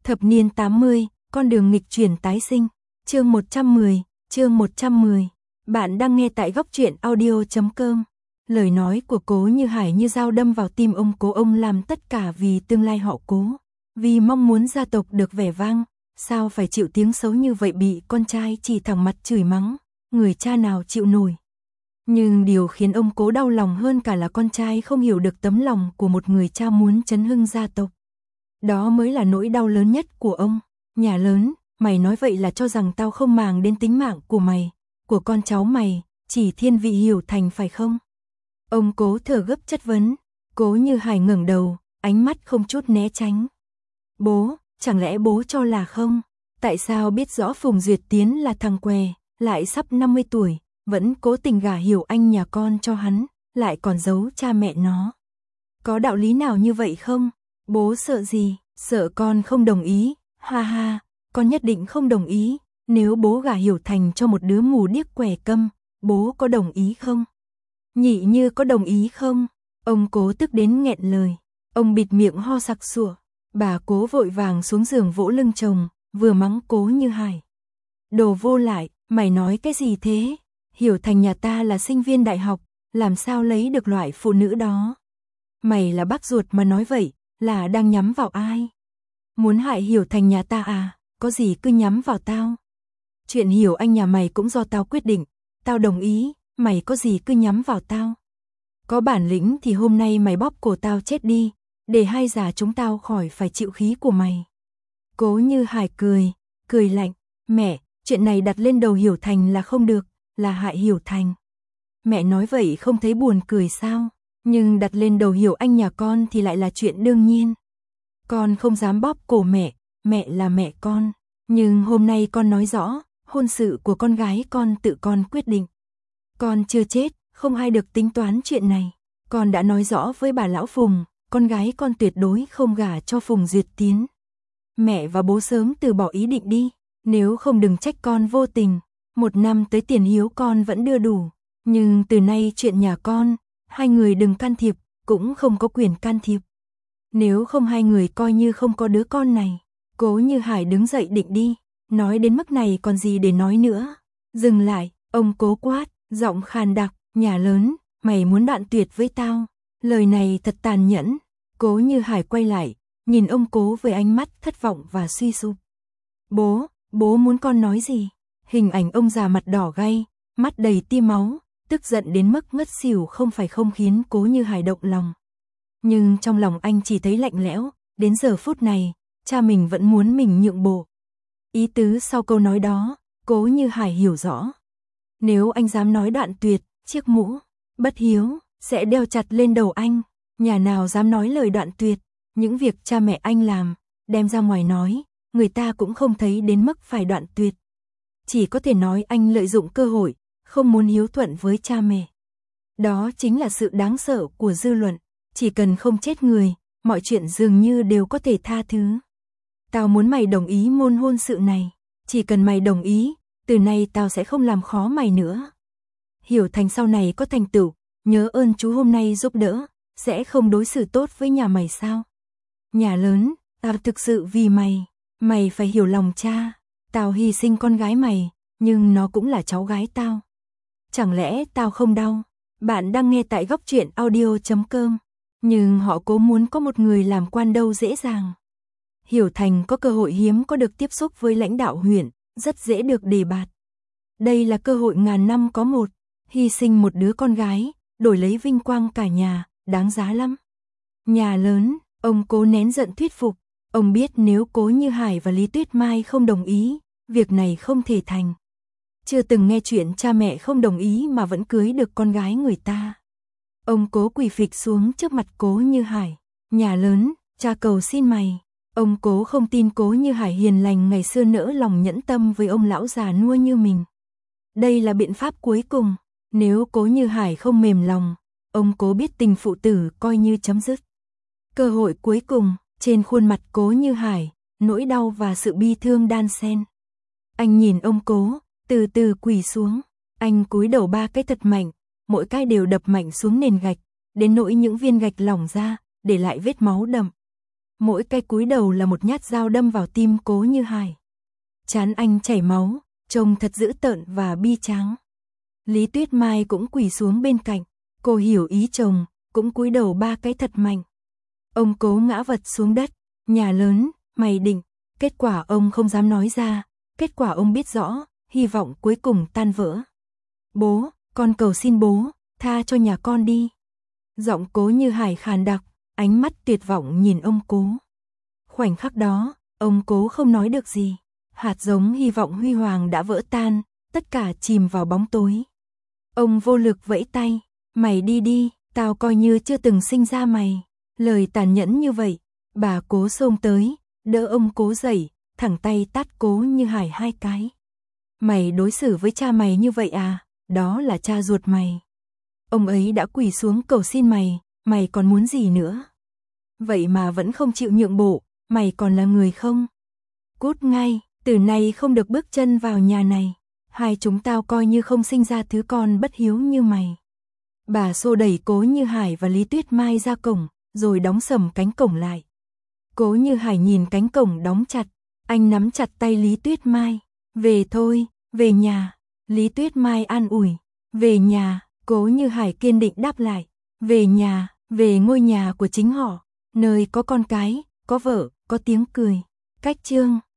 Thập niên 80, con đường nghịch chuyển tái sinh. Chương 110. Bạn đang nghe tại góc truyện audio.com. Lời nói của Cố Như Hải như dao đâm vào tim ông Cố. Ông làm tất cả vì tương lai họ Cố, vì mong muốn gia tộc được vẻ vang. Sao phải chịu tiếng xấu như vậy, bị con trai chỉ thẳng mặt chửi mắng, người cha nào chịu nổi. Nhưng điều khiến ông Cố đau lòng hơn cả là con trai không hiểu được tấm lòng của một người cha muốn chấn hưng gia tộc. Đó mới là nỗi đau lớn nhất của ông. Nhà lớn, mày nói vậy là cho rằng tao không màng đến tính mạng của mày, của con cháu mày, chỉ thiên vị Hiểu Thành phải không? Ông Cố thở gấp chất vấn. Cố Như Hải ngẩng đầu, ánh mắt không chút né tránh. Bố, chẳng lẽ bố cho là không? Tại sao biết rõ Phùng Duyệt Tiến là thằng què, lại sắp 50 tuổi, vẫn cố tình gả Hiểu Anh nhà con cho hắn, lại còn giấu cha mẹ nó? Có đạo lý nào như vậy không? Bố sợ gì? Sợ con không đồng ý? Ha ha, con nhất định không đồng ý. Nếu bố gả Hiểu Thành cho một đứa mù điếc què câm, bố có đồng ý không? Nhị Như có đồng ý không? Ông Cố tức đến nghẹn lời. Ông bịt miệng ho sặc sụa. Bà Cố vội vàng xuống giường vỗ lưng chồng, vừa mắng Cố Như Hải. Đồ vô lại, mày nói cái gì thế? Hiểu Thành nhà ta là sinh viên đại học, làm sao lấy được loại phụ nữ đó? Mày là bác ruột mà nói vậy, là đang nhắm vào ai? Muốn hại Hiểu Thành nhà ta à? Có gì cứ nhắm vào tao. Chuyện Hiểu Anh nhà mày cũng do tao quyết định, tao đồng ý, mày có gì cứ nhắm vào tao. Có bản lĩnh thì hôm nay mày bóp cổ tao chết đi, để hai già chúng tao khỏi phải chịu khí của mày. Cố Như Hải cười lạnh. Mẹ, chuyện này đặt lên đầu Hiểu Thành là không được, là hại Hiểu Thành. Mẹ nói vậy không thấy buồn cười sao? Nhưng đặt lên đầu Hiểu Anh nhà con thì lại là chuyện đương nhiên. Con không dám bóp cổ mẹ, mẹ là mẹ con. Nhưng hôm nay con nói rõ, hôn sự của con gái con tự con quyết định. Con chưa chết, không ai được tính toán chuyện này. Con đã nói rõ với bà lão Phùng, con gái con tuyệt đối không gả cho Phùng Duyệt Tiến. Mẹ và bố sớm từ bỏ ý định đi, nếu không đừng trách con vô tình. 1 năm tới tiền hiếu con vẫn đưa đủ, nhưng từ nay chuyện nhà con, hai người đừng can thiệp, cũng không có quyền can thiệp. Nếu không hai người coi như không có đứa con này. Cố Như Hải đứng dậy định đi, nói đến mức này còn gì để nói nữa. Dừng lại, ông Cố quát, giọng khàn đặc, nhà lớn, mày muốn đoạn tuyệt với tao. Lời này thật tàn nhẫn. Cố Như Hải quay lại, nhìn ông Cố với ánh mắt thất vọng và suy sụp. Bố muốn con nói gì? Hình ảnh ông già mặt đỏ gay, mắt đầy tia máu, tức giận đến mức ngất xỉu không khiến Cố Như Hải động lòng. Nhưng trong lòng anh chỉ thấy lạnh lẽo, đến giờ phút này, cha mình vẫn muốn mình nhượng bộ. Ý tứ sau câu nói đó, Cố Như Hải hiểu rõ. Nếu anh dám nói đoạn tuyệt, chiếc mũ bất hiếu sẽ đeo chặt lên đầu anh. Nhà nào dám nói lời đoạn tuyệt, những việc cha mẹ anh làm, đem ra ngoài nói, người ta cũng không thấy đến mức phải đoạn tuyệt. Chỉ có thể nói anh lợi dụng cơ hội, không muốn hiếu thuận với cha mẹ. Đó chính là sự đáng sợ của dư luận. Chỉ cần không chết người, mọi chuyện dường như đều có thể tha thứ. Tao muốn mày đồng ý môn hôn sự này. Chỉ cần mày đồng ý, từ nay tao sẽ không làm khó mày nữa. Hiểu Thành sau này có thành tựu, nhớ ơn chú hôm nay giúp đỡ, sẽ không đối xử tốt với nhà mày sao? Nhà lớn, tao thực sự vì mày phải hiểu lòng cha. Tao hy sinh con gái mày, nhưng nó cũng là cháu gái tao. Chẳng lẽ tao không đau? Bạn đang nghe tại góc truyện audio.com. Nhưng họ Cố muốn có một người làm quan đâu dễ dàng. Hiểu Thành có cơ hội hiếm có được tiếp xúc với lãnh đạo huyện, rất dễ được đề bạt. Đây là cơ hội ngàn năm có một, hy sinh một đứa con gái, đổi lấy vinh quang cả nhà, đáng giá lắm. Nhà lớn, ông Cố nén giận thuyết phục. Ông biết nếu Cố Như Hải và Lý Tuyết Mai không đồng ý, việc này không thể thành. Chưa từng nghe chuyện cha mẹ không đồng ý mà vẫn cưới được con gái người ta. Ông Cố quỳ phịch xuống trước mặt Cố Như Hải. Nhà lớn, cha cầu xin mày. Ông Cố không tin Cố Như Hải hiền lành ngày xưa nỡ lòng nhẫn tâm với ông lão già nua như mình. Đây là biện pháp cuối cùng. Nếu Cố Như Hải không mềm lòng, ông Cố biết tình phụ tử coi như chấm dứt. Cơ hội cuối cùng, trên khuôn mặt Cố Như Hải, nỗi đau và sự bi thương đan xen. Anh nhìn ông Cố, từ từ quỳ xuống. Anh cúi đầu 3 cái thật mạnh, mỗi cái đều đập mạnh xuống nền gạch, đến nỗi những viên gạch lỏng ra, để lại vết máu đậm. mỗi cái cúi đầu là một nhát dao đâm vào tim Cố Như Hải. Trán anh chảy máu, trông thật dữ tợn và bi tráng. Lý Tuyết Mai cũng quỳ xuống bên cạnh, cô hiểu ý chồng, cũng cúi đầu 3 cái thật mạnh. Ông Cố ngã vật xuống đất, nhà lớn, mày định, kết quả ông không dám nói ra, kết quả ông biết rõ, hy vọng cuối cùng tan vỡ. Bố, con cầu xin bố, tha cho nhà con đi. Giọng Cố Như Hải khàn đặc, ánh mắt tuyệt vọng nhìn ông Cố. Khoảnh khắc đó, ông Cố không nói được gì. Hạt giống hy vọng huy hoàng đã vỡ tan, tất cả chìm vào bóng tối. Ông vô lực vẫy tay, mày đi đi, tao coi như chưa từng sinh ra mày. Lời tàn nhẫn như vậy, bà Cố xông tới, đỡ ông Cố dậy, thẳng tay tát Cố Như Hải 2 cái. Mày đối xử với cha mày như vậy à, đó là cha ruột mày. Ông ấy đã quỳ xuống cầu xin mày, mày còn muốn gì nữa? Vậy mà vẫn không chịu nhượng bộ, mày còn là người không? Cút ngay, từ nay không được bước chân vào nhà này. Hai chúng tao coi như không sinh ra thứ con bất hiếu như mày. Bà xô đẩy Cố Như Hải và Lý Tuyết Mai ra cổng, rồi đóng sầm cánh cổng lại. Cố Như Hải nhìn cánh cổng đóng chặt, anh nắm chặt tay Lý Tuyết Mai. Về thôi, về nhà. Lý Tuyết Mai an ủi. Về nhà, Cố Như Hải kiên định đáp lại. Về nhà, về ngôi nhà của chính họ, nơi có con cái, có vợ, có tiếng cười. Cách chương